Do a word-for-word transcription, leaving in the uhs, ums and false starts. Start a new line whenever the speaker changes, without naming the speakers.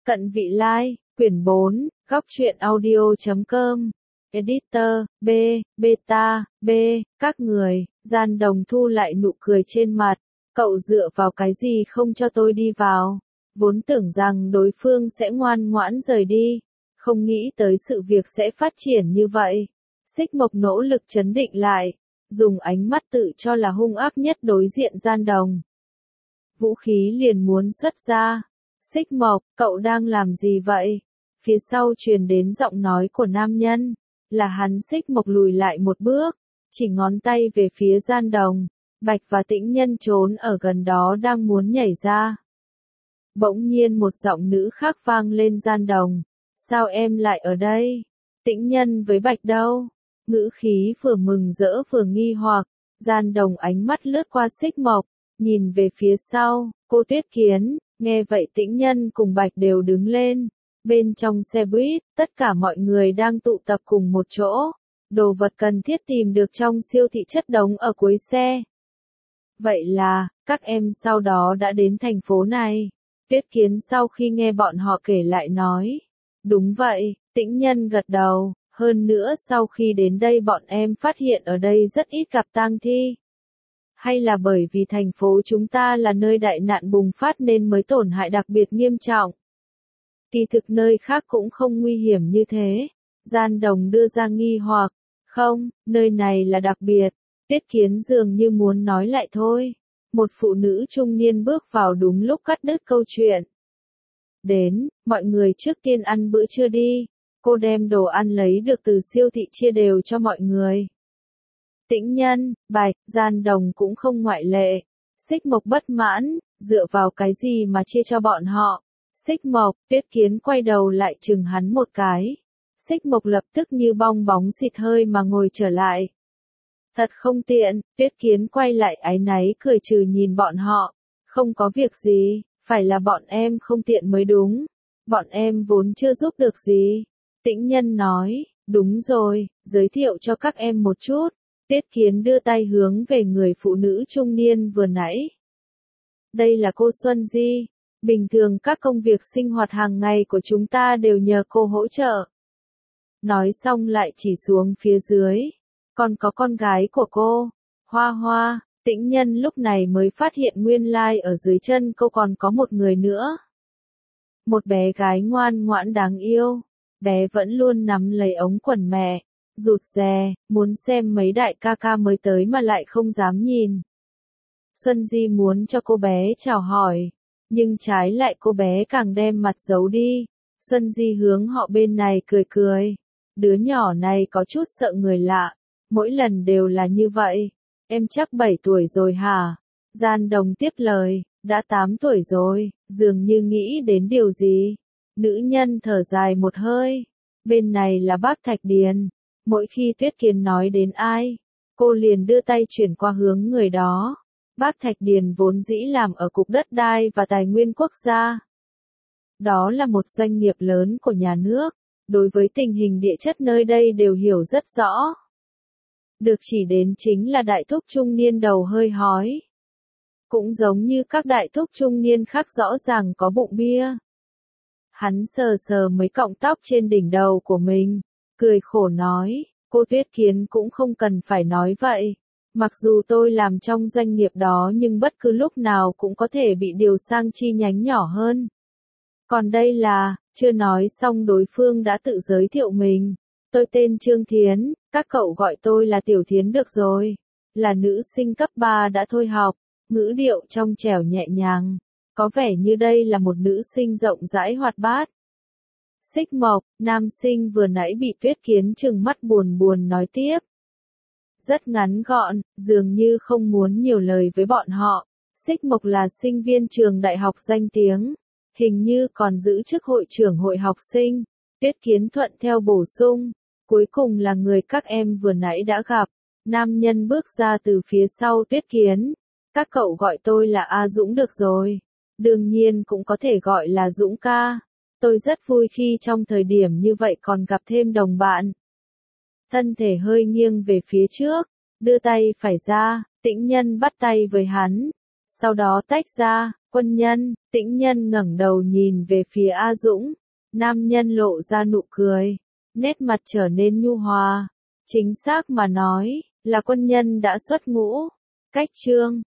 Cận Vị Lai, quyển bốn, góc truyện audio.com, editor, B, beta, B, các người, Gian Đồng thu lại nụ cười trên mặt, cậu dựa vào cái gì không cho tôi đi vào, vốn tưởng rằng đối phương sẽ ngoan ngoãn rời đi, không nghĩ tới sự việc sẽ phát triển như vậy. Xích Mộc nỗ lực trấn định lại, dùng ánh mắt tự cho là hung ác nhất đối diện Gian Đồng. Vũ khí liền muốn xuất ra. Xích Mộc, cậu đang làm gì vậy? Phía sau truyền đến giọng nói của nam nhân, là hắn. Xích Mộc lùi lại một bước, chỉ ngón tay về phía Gian Đồng. Bạch và Tĩnh Nhân trốn ở gần đó đang muốn nhảy ra. Bỗng nhiên một giọng nữ khác vang lên. Gian Đồng, sao em lại ở đây? Tĩnh Nhân với Bạch đâu? Ngữ khí vừa mừng rỡ vừa nghi hoặc. Gian Đồng ánh mắt lướt qua Xích Mộc, nhìn về phía sau, cô Tuyết Kiến. Nghe vậy Tĩnh Nhân cùng Bạch đều đứng lên. Bên trong xe buýt, tất cả mọi người đang tụ tập cùng một chỗ. Đồ vật cần thiết tìm được trong siêu thị chất đống ở cuối xe. Vậy là, các em sau đó đã đến thành phố này. Tuyết Kiến sau khi nghe bọn họ kể lại nói. Đúng vậy, Tĩnh Nhân gật đầu. Hơn nữa sau khi đến đây bọn em phát hiện ở đây rất ít gặp tang thi. Hay là bởi vì thành phố chúng ta là nơi đại nạn bùng phát nên mới tổn hại đặc biệt nghiêm trọng. Kỳ thực nơi khác cũng không nguy hiểm như thế. Gian Đồng đưa ra nghi hoặc. Không, nơi này là đặc biệt. Tuyết Kiến dường như muốn nói lại thôi. Một phụ nữ trung niên bước vào đúng lúc cắt đứt câu chuyện. Đến, mọi người trước tiên ăn bữa trưa đi. Cô đem đồ ăn lấy được từ siêu thị chia đều cho mọi người. Tĩnh Nhân, Bạch, Gian Đồng cũng không ngoại lệ. Xích Mộc bất mãn, dựa vào cái gì mà chia cho bọn họ? Xích Mộc, Tuyết Kiến quay đầu lại chừng hắn một cái. Xích Mộc lập tức như bong bóng xịt hơi mà ngồi trở lại. Thật không tiện, Tuyết Kiến quay lại áy náy cười trừ nhìn bọn họ. Không có việc gì, phải là bọn em không tiện mới đúng. Bọn em vốn chưa giúp được gì. Tĩnh Nhân nói, đúng rồi, giới thiệu cho các em một chút. Tuyết Kiến đưa tay hướng về người phụ nữ trung niên vừa nãy. Đây là cô Xuân Di. Bình thường các công việc sinh hoạt hàng ngày của chúng ta đều nhờ cô hỗ trợ. Nói xong lại chỉ xuống phía dưới. Còn có con gái của cô, Hoa Hoa. Tĩnh Nhân lúc này mới phát hiện nguyên lai ở dưới chân cô còn có một người nữa. Một bé gái ngoan ngoãn đáng yêu. Bé vẫn luôn nắm lấy ống quần mẹ, rụt rè, muốn xem mấy đại ca ca mới tới mà lại không dám nhìn. Xuân Di muốn cho cô bé chào hỏi, nhưng trái lại cô bé càng đem mặt giấu đi. Xuân Di hướng họ bên này cười cười. Đứa nhỏ này có chút sợ người lạ, mỗi lần đều là như vậy. Em chắc bảy tuổi rồi hả? Gian Đồng tiếp lời, đã tám tuổi rồi, dường như nghĩ đến điều gì. Nữ nhân thở dài một hơi. Bên này là bác Thạch Điền. Mỗi khi Tuyết Kiến nói đến ai, cô liền đưa tay chuyển qua hướng người đó. Bác Thạch Điền vốn dĩ làm ở Cục Đất đai và Tài nguyên Quốc gia. Đó là một doanh nghiệp lớn của nhà nước. Đối với tình hình địa chất nơi đây đều hiểu rất rõ. Được chỉ đến chính là đại thúc trung niên đầu hơi hói. Cũng giống như các đại thúc trung niên khác rõ ràng có bụng bia. Hắn sờ sờ mấy cọng tóc trên đỉnh đầu của mình, cười khổ nói, cô Tuyết Kiến cũng không cần phải nói vậy. Mặc dù tôi làm trong doanh nghiệp đó nhưng bất cứ lúc nào cũng có thể bị điều sang chi nhánh nhỏ hơn. Còn đây là, chưa nói xong đối phương đã tự giới thiệu mình. Tôi tên Trương Thiến, các cậu gọi tôi là Tiểu Thiến được rồi. Là nữ sinh cấp ba đã thôi học, ngữ điệu trong trẻo nhẹ nhàng. Có vẻ như đây là một nữ sinh rộng rãi hoạt bát. Xích Mộc, nam sinh vừa nãy bị Tuyết Kiến trừng mắt buồn buồn nói tiếp. Rất ngắn gọn, dường như không muốn nhiều lời với bọn họ. Xích Mộc là sinh viên trường đại học danh tiếng, hình như còn giữ chức hội trưởng hội học sinh. Tuyết Kiến thuận theo bổ sung, cuối cùng là người các em vừa nãy đã gặp. Nam nhân bước ra từ phía sau Tuyết Kiến. Các cậu gọi tôi là A Dũng được rồi. Đương nhiên cũng có thể gọi là Dũng ca. Tôi rất vui khi trong thời điểm như vậy còn gặp thêm đồng bạn. Thân thể hơi nghiêng về phía trước, đưa tay phải ra, Tĩnh Nhân bắt tay với hắn. Sau đó tách ra, Quân nhân, Tĩnh Nhân ngẩng đầu nhìn về phía A Dũng. Nam nhân lộ ra nụ cười, nét mặt trở nên nhu hòa. Chính xác mà nói, là quân nhân đã xuất ngũ. Cách chương